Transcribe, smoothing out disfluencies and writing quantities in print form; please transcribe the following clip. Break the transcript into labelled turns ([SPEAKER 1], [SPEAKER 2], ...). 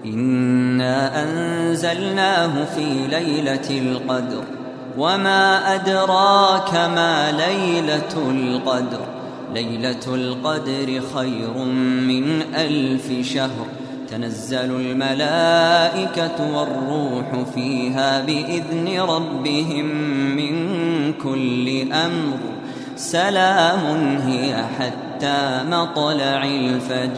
[SPEAKER 1] إنا أنزلناه في ليلة القدر وما أدراك ما ليلة القدر ليلة القدر خير من 1000 شهر تنزل الملائكة والروح فيها بإذن ربهم من كل أمر سلام هي حتى مطلع الفجر.